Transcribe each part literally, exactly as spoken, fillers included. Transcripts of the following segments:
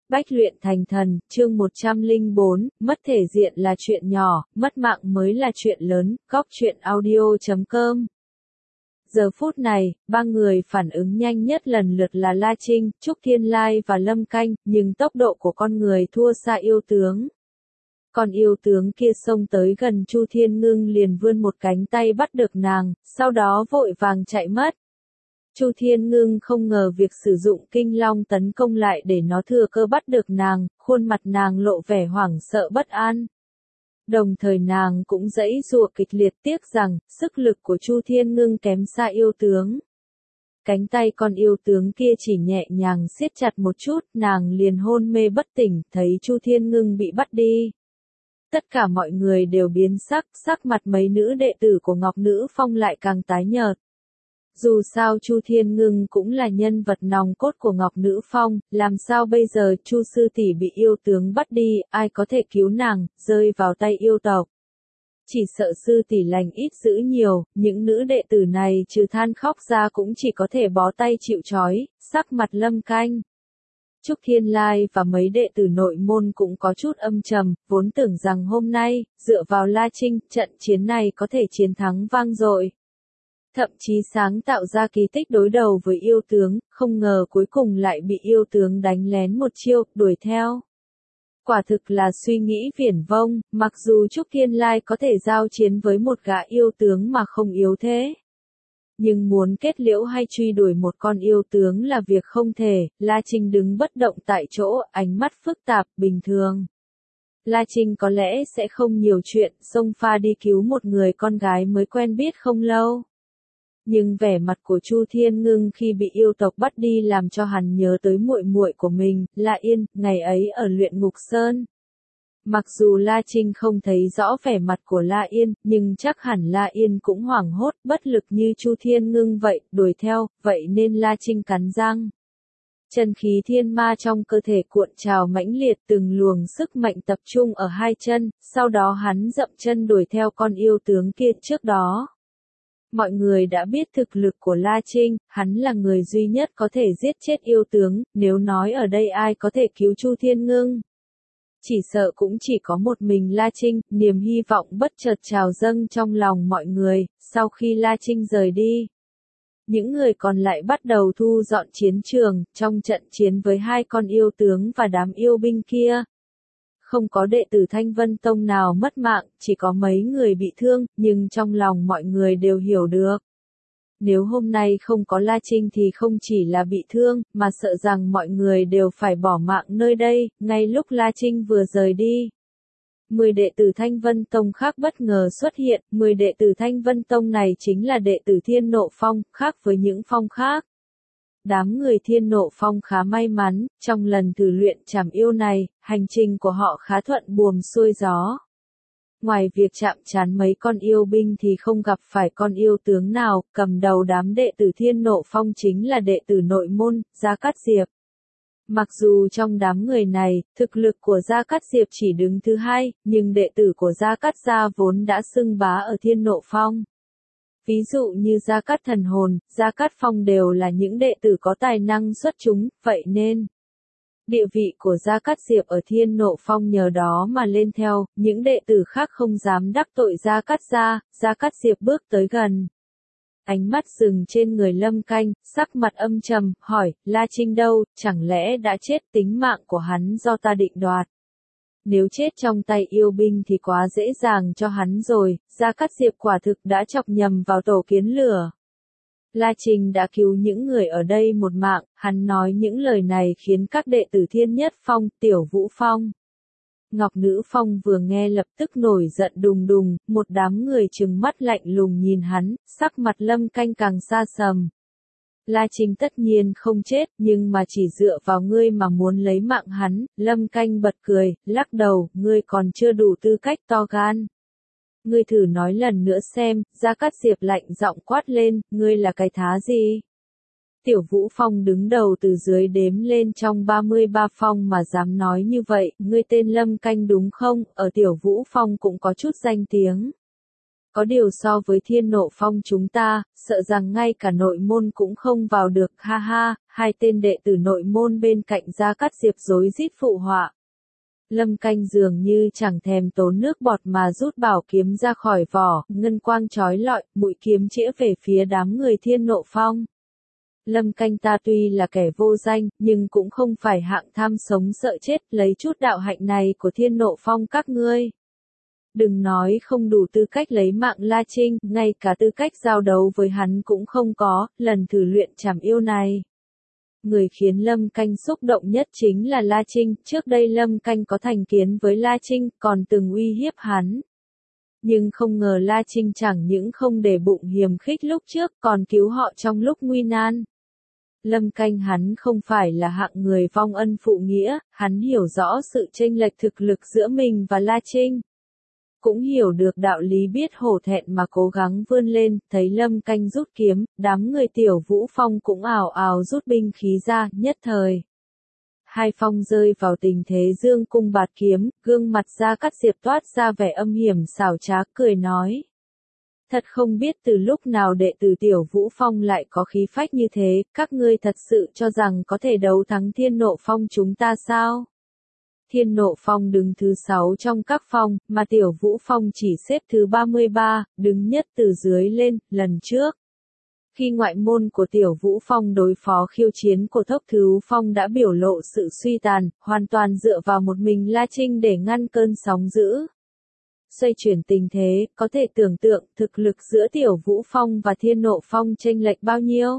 Bách luyện thành thần, chương một trăm lẻ bốn, mất thể diện là chuyện nhỏ, mất mạng mới là chuyện lớn, góc truyện audio chấm com. Giờ phút này, ba người phản ứng nhanh nhất lần lượt là La Trinh, Trúc Thiên Lai và Lâm Canh, nhưng tốc độ của con người thua xa yêu tướng. Con yêu tướng kia xông tới gần Chu Thiên Ngưng liền vươn một cánh tay bắt được nàng, sau đó vội vàng chạy mất. Chu Thiên Ngưng không ngờ việc sử dụng kinh long tấn công lại để nó thừa cơ bắt được nàng, khuôn mặt nàng lộ vẻ hoảng sợ bất an. Đồng thời nàng cũng giãy giụa kịch liệt, tiếc rằng, sức lực của Chu Thiên Ngưng kém xa yêu tướng. Cánh tay con yêu tướng kia chỉ nhẹ nhàng siết chặt một chút, nàng liền hôn mê bất tỉnh, thấy Chu Thiên Ngưng bị bắt đi. Tất cả mọi người đều biến sắc, sắc mặt mấy nữ đệ tử của Ngọc Nữ Phong lại càng tái nhợt. Dù sao Chu Thiên Ngưng cũng là nhân vật nòng cốt của Ngọc Nữ Phong, làm sao bây giờ Chu sư tỷ bị yêu tướng bắt đi, ai có thể cứu nàng, rơi vào tay yêu tộc. Chỉ sợ sư tỷ lành ít dữ nhiều, những nữ đệ tử này trừ than khóc ra cũng chỉ có thể bó tay chịu trói, sắc mặt Lâm Canh. Trúc Thiên Lai và mấy đệ tử nội môn cũng có chút âm trầm, vốn tưởng rằng hôm nay, dựa vào La Trinh, trận chiến này có thể chiến thắng vang dội. Thậm chí sáng tạo ra kỳ tích đối đầu với yêu tướng, không ngờ cuối cùng lại bị yêu tướng đánh lén một chiêu, đuổi theo. Quả thực là suy nghĩ viển vông, mặc dù Trúc Thiên Lai có thể giao chiến với một gã yêu tướng mà không yếu thế. Nhưng muốn kết liễu hay truy đuổi một con yêu tướng là việc không thể, La Trinh đứng bất động tại chỗ, ánh mắt phức tạp, bình thường. La Trinh có lẽ sẽ không nhiều chuyện, xông pha đi cứu một người con gái mới quen biết không lâu. Nhưng vẻ mặt của Chu Thiên Ngưng khi bị yêu tộc bắt đi làm cho hắn nhớ tới muội muội của mình, La Yên, ngày ấy ở luyện ngục sơn. Mặc dù La Trinh không thấy rõ vẻ mặt của La Yên, nhưng chắc hẳn La Yên cũng hoảng hốt, bất lực như Chu Thiên Ngưng vậy, đuổi theo, vậy nên La Trinh cắn răng. Chân khí thiên ma trong cơ thể cuộn trào mãnh liệt, từng luồng sức mạnh tập trung ở hai chân, sau đó hắn dậm chân đuổi theo con yêu tướng kia trước đó. Mọi người đã biết thực lực của La Trinh, hắn là người duy nhất có thể giết chết yêu tướng, nếu nói ở đây ai có thể cứu Chu Thiên Ngưng. Chỉ sợ cũng chỉ có một mình La Trinh, niềm hy vọng bất chợt trào dâng trong lòng mọi người, sau khi La Trinh rời đi. Những người còn lại bắt đầu thu dọn chiến trường, trong trận chiến với hai con yêu tướng và đám yêu binh kia. Không có đệ tử Thanh Vân Tông nào mất mạng, chỉ có mấy người bị thương, nhưng trong lòng mọi người đều hiểu được. Nếu hôm nay không có La Trinh thì không chỉ là bị thương, mà sợ rằng mọi người đều phải bỏ mạng nơi đây, ngay lúc La Trinh vừa rời đi. Mười đệ tử Thanh Vân Tông khác bất ngờ xuất hiện, mười đệ tử Thanh Vân Tông này chính là đệ tử Thiên Nộ Phong, khác với những phong khác. Đám người Thiên Nộ Phong khá may mắn, trong lần thử luyện trảm yêu này, hành trình của họ khá thuận buồm xuôi gió. Ngoài việc chạm trán mấy con yêu binh thì không gặp phải con yêu tướng nào, cầm đầu đám đệ tử Thiên Nộ Phong chính là đệ tử nội môn, Gia Cát Diệp. Mặc dù trong đám người này, thực lực của Gia Cát Diệp chỉ đứng thứ hai, nhưng đệ tử của Gia Cát gia vốn đã xưng bá ở Thiên Nộ Phong. Ví dụ như Gia Cát Thần Hồn, Gia Cát Phong đều là những đệ tử có tài năng xuất chúng, vậy nên địa vị của Gia Cát Diệp ở Thiên Nộ Phong nhờ đó mà lên theo, những đệ tử khác không dám đắc tội Gia Cát gia, Gia Cát Diệp bước tới gần. Ánh mắt dừng trên người Lâm Canh, sắc mặt âm trầm, hỏi, La Trinh đâu, chẳng lẽ đã chết, tính mạng của hắn do ta định đoạt. Nếu chết trong tay yêu binh thì quá dễ dàng cho hắn rồi, Gia Cát Diệp quả thực đã chọc nhầm vào tổ kiến lửa. La Trinh đã cứu những người ở đây một mạng, hắn nói những lời này khiến các đệ tử Thiên Nhất Phong, Tiểu Vũ Phong, Ngọc Nữ Phong vừa nghe lập tức nổi giận đùng đùng, một đám người trừng mắt lạnh lùng nhìn hắn, sắc mặt Lâm Canh càng xa sầm. La Trinh tất nhiên không chết, nhưng mà chỉ dựa vào ngươi mà muốn lấy mạng hắn, Lâm Canh bật cười, lắc đầu, ngươi còn chưa đủ tư cách to gan. Ngươi thử nói lần nữa xem, Gia Cát Diệp lạnh giọng quát lên, ngươi là cái thá gì? Tiểu Vũ Phong đứng đầu từ dưới đếm lên trong ba mươi ba phong mà dám nói như vậy, ngươi tên Lâm Canh đúng không, ở Tiểu Vũ Phong cũng có chút danh tiếng. Có điều so với Thiên Nộ Phong chúng ta, sợ rằng ngay cả nội môn cũng không vào được, ha ha, hai tên đệ tử nội môn bên cạnh Gia Cát Diệp rối rít phụ họa. Lâm Canh dường như chẳng thèm tốn nước bọt mà rút bảo kiếm ra khỏi vỏ, ngân quang chói lọi, mũi kiếm chĩa về phía đám người Thiên Nộ Phong. Lâm Canh ta tuy là kẻ vô danh, nhưng cũng không phải hạng tham sống sợ chết, lấy chút đạo hạnh này của Thiên Nộ Phong các ngươi. Đừng nói không đủ tư cách lấy mạng La Trinh, ngay cả tư cách giao đấu với hắn cũng không có, lần thử luyện trảm yêu này. Người khiến Lâm Canh xúc động nhất chính là La Trinh, trước đây Lâm Canh có thành kiến với La Trinh, còn từng uy hiếp hắn. Nhưng không ngờ La Trinh chẳng những không để bụng hiềm khích lúc trước, còn cứu họ trong lúc nguy nan. Lâm Canh hắn không phải là hạng người vong ân phụ nghĩa, hắn hiểu rõ sự chênh lệch thực lực giữa mình và La Trinh. Cũng hiểu được đạo lý biết hổ thẹn mà cố gắng vươn lên, thấy Lâm Canh rút kiếm, đám người Tiểu Vũ Phong cũng ào ào rút binh khí ra, nhất thời. Hai phong rơi vào tình thế dương cung bạt kiếm, gương mặt Gia Cát Diệp toát ra vẻ âm hiểm xảo trá, cười nói. Thật không biết từ lúc nào đệ tử Tiểu Vũ Phong lại có khí phách như thế, các ngươi thật sự cho rằng có thể đấu thắng Thiên Nộ Phong chúng ta sao? Thiên Nộ Phong đứng thứ sáu trong các phong, mà Tiểu Vũ Phong chỉ xếp thứ ba mươi ba, đứng nhất từ dưới lên, lần trước. Khi ngoại môn của Tiểu Vũ Phong đối phó khiêu chiến của Thốc Thứ Phong đã biểu lộ sự suy tàn, hoàn toàn dựa vào một mình La Trinh để ngăn cơn sóng dữ. Xoay chuyển tình thế, có thể tưởng tượng thực lực giữa Tiểu Vũ Phong và Thiên Nộ Phong chênh lệch bao nhiêu.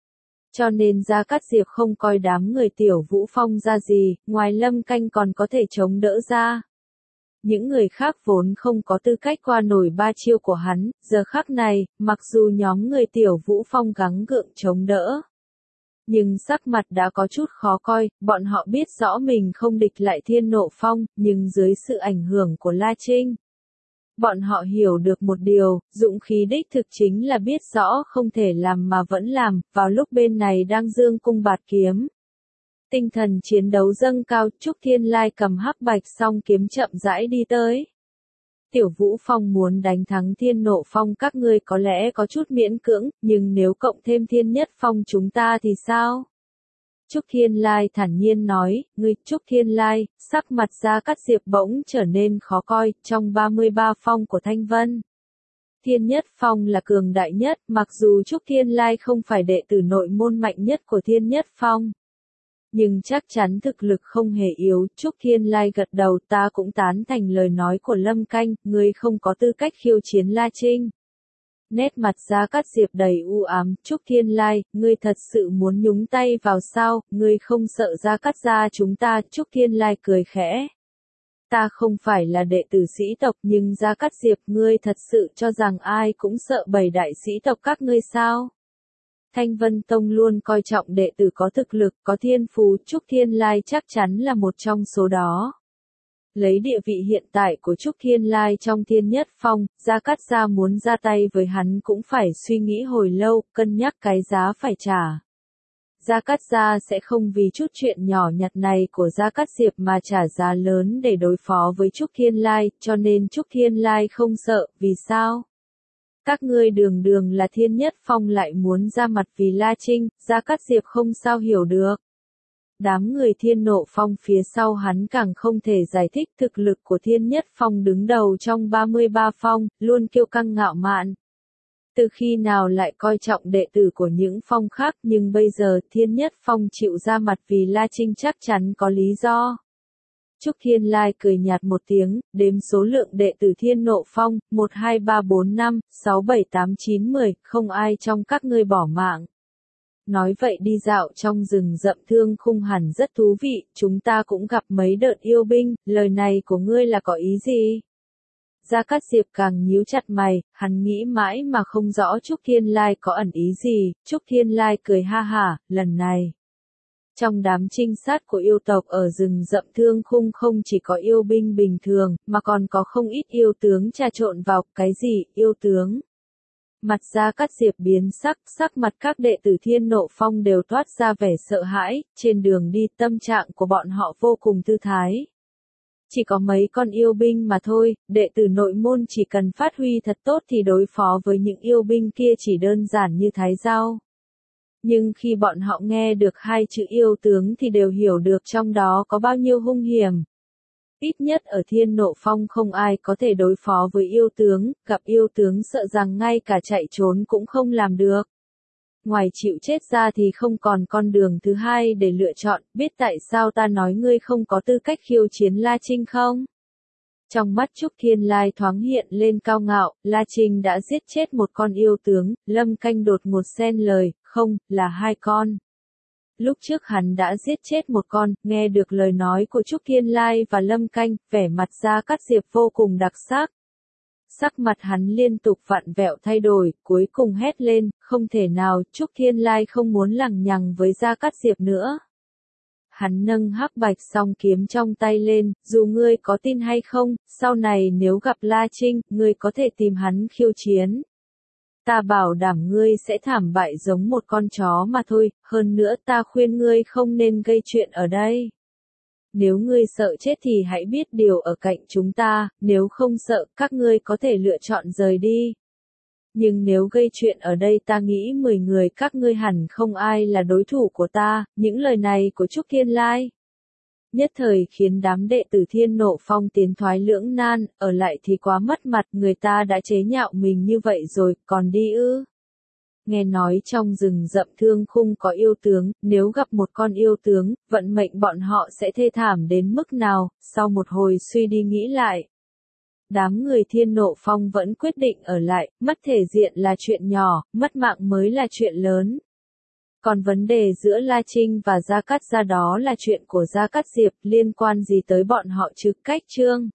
Cho nên Gia Cát Diệp không coi đám người Tiểu Vũ Phong ra gì, ngoài Lâm Canh còn có thể chống đỡ ra. Những người khác vốn không có tư cách qua nổi ba chiêu của hắn, giờ khắc này, mặc dù nhóm người Tiểu Vũ Phong gắng gượng chống đỡ. Nhưng sắc mặt đã có chút khó coi, bọn họ biết rõ mình không địch lại Thiên Nộ Phong, nhưng dưới sự ảnh hưởng của La Trinh. Bọn họ hiểu được một điều, dũng khí đích thực chính là biết rõ không thể làm mà vẫn làm, vào lúc bên này đang dương cung bạt kiếm. Tinh thần chiến đấu dâng cao, Trúc Thiên Lai cầm hắc bạch song kiếm chậm rãi đi tới. Tiểu Vũ Phong muốn đánh thắng Thiên Nộ Phong các ngươi có lẽ có chút miễn cưỡng, nhưng nếu cộng thêm Thiên Nhất Phong chúng ta thì sao? Trúc Thiên Lai thản nhiên nói, ngươi Trúc Thiên Lai, sắc mặt Gia Cát Diệp bỗng trở nên khó coi, trong ba mươi ba phong của Thanh Vân. Thiên Nhất Phong là cường đại nhất, mặc dù Trúc Thiên Lai không phải đệ tử nội môn mạnh nhất của Thiên Nhất Phong. Nhưng chắc chắn thực lực không hề yếu, Trúc Thiên Lai gật đầu, ta cũng tán thành lời nói của Lâm Canh, ngươi không có tư cách khiêu chiến La Trinh. Nét mặt Gia Cát Diệp đầy u ám, Trúc Thiên Lai, ngươi thật sự muốn nhúng tay vào sao, ngươi không sợ Gia Cát gia chúng ta, Trúc Thiên Lai cười khẽ. Ta không phải là đệ tử sĩ tộc nhưng Gia Cát Diệp ngươi thật sự cho rằng ai cũng sợ bảy đại sĩ tộc các ngươi sao? Thanh Vân Tông luôn coi trọng đệ tử có thực lực, có thiên phú, Trúc Thiên Lai chắc chắn là một trong số đó. Lấy địa vị hiện tại của Trúc Thiên Lai trong Thiên Nhất Phong, Gia Cát gia muốn ra tay với hắn cũng phải suy nghĩ hồi lâu, cân nhắc cái giá phải trả. Gia Cát gia sẽ không vì chút chuyện nhỏ nhặt này của Gia Cát Diệp mà trả giá lớn để đối phó với Trúc Thiên Lai, cho nên Trúc Thiên Lai không sợ, vì sao? Các ngươi đường đường là Thiên Nhất Phong lại muốn ra mặt vì La Trinh, Gia Cát Diệp không sao hiểu được. Đám người Thiên Nộ Phong phía sau hắn càng không thể giải thích thực lực của Thiên Nhất Phong đứng đầu trong ba mươi ba phong, luôn kiêu căng ngạo mạn. Từ khi nào lại coi trọng đệ tử của những phong khác, nhưng bây giờ Thiên Nhất Phong chịu ra mặt vì La Trinh chắc chắn có lý do. Trúc Thiên Lai cười nhạt một tiếng, đếm số lượng đệ tử Thiên Nộ Phong, một hai ba bốn năm, sáu bảy tám chín mười, không ai trong các ngươi bỏ mạng. Nói vậy đi dạo trong rừng rậm Thương Khung hẳn rất thú vị, chúng ta cũng gặp mấy đợt yêu binh, lời này của ngươi là có ý gì? Gia Cát Diệp càng nhíu chặt mày, hắn nghĩ mãi mà không rõ Trúc Thiên Lai có ẩn ý gì, Trúc Thiên Lai cười ha hả, lần này. Trong đám trinh sát của yêu tộc ở rừng rậm Thương Khung không chỉ có yêu binh bình thường, mà còn có không ít yêu tướng trà trộn vào, cái gì, yêu tướng? Mặt Gia Cát Diệp biến sắc, sắc mặt các đệ tử Thiên Nộ Phong đều toát ra vẻ sợ hãi, trên đường đi tâm trạng của bọn họ vô cùng thư thái. Chỉ có mấy con yêu binh mà thôi, đệ tử nội môn chỉ cần phát huy thật tốt thì đối phó với những yêu binh kia chỉ đơn giản như thái rau. Nhưng khi bọn họ nghe được hai chữ yêu tướng thì đều hiểu được trong đó có bao nhiêu hung hiểm. Ít nhất ở Thiên Nộ Phong không ai có thể đối phó với yêu tướng, gặp yêu tướng sợ rằng ngay cả chạy trốn cũng không làm được. Ngoài chịu chết ra thì không còn con đường thứ hai để lựa chọn, biết tại sao ta nói ngươi không có tư cách khiêu chiến La Trinh không? Trong mắt Trúc Thiên Lai thoáng hiện lên cao ngạo, La Trinh đã giết chết một con yêu tướng, Lâm Canh đột ngột xen lời, không, là hai con. Lúc trước hắn đã giết chết một con, nghe được lời nói của Trúc Thiên Lai và Lâm Canh, vẻ mặt Gia Cát Diệp vô cùng đặc sắc. Sắc mặt hắn liên tục vặn vẹo thay đổi, cuối cùng hét lên, không thể nào, Trúc Thiên Lai không muốn lằng nhằng với Gia Cát Diệp nữa. Hắn nâng hắc bạch song kiếm trong tay lên, dù ngươi có tin hay không, sau này nếu gặp La Trinh, ngươi có thể tìm hắn khiêu chiến. Ta bảo đảm ngươi sẽ thảm bại giống một con chó mà thôi, hơn nữa ta khuyên ngươi không nên gây chuyện ở đây. Nếu ngươi sợ chết thì hãy biết điều ở cạnh chúng ta, nếu không sợ, các ngươi có thể lựa chọn rời đi. Nhưng nếu gây chuyện ở đây ta nghĩ mười người các ngươi hẳn không ai là đối thủ của ta, những lời này của Trúc Thiên Lai. Nhất thời khiến đám đệ tử Thiên Nộ Phong tiến thoái lưỡng nan, ở lại thì quá mất mặt, người ta đã chế nhạo mình như vậy rồi, còn đi ư. Nghe nói trong rừng rậm Thương Khung có yêu tướng, nếu gặp một con yêu tướng, vận mệnh bọn họ sẽ thê thảm đến mức nào, sau một hồi suy đi nghĩ lại. Đám người Thiên Nộ Phong vẫn quyết định ở lại, mất thể diện là chuyện nhỏ, mất mạng mới là chuyện lớn. Còn vấn đề giữa La Trinh và Gia Cát Gia đó là chuyện của Gia Cát Diệp, liên quan gì tới bọn họ chứ? Cách chương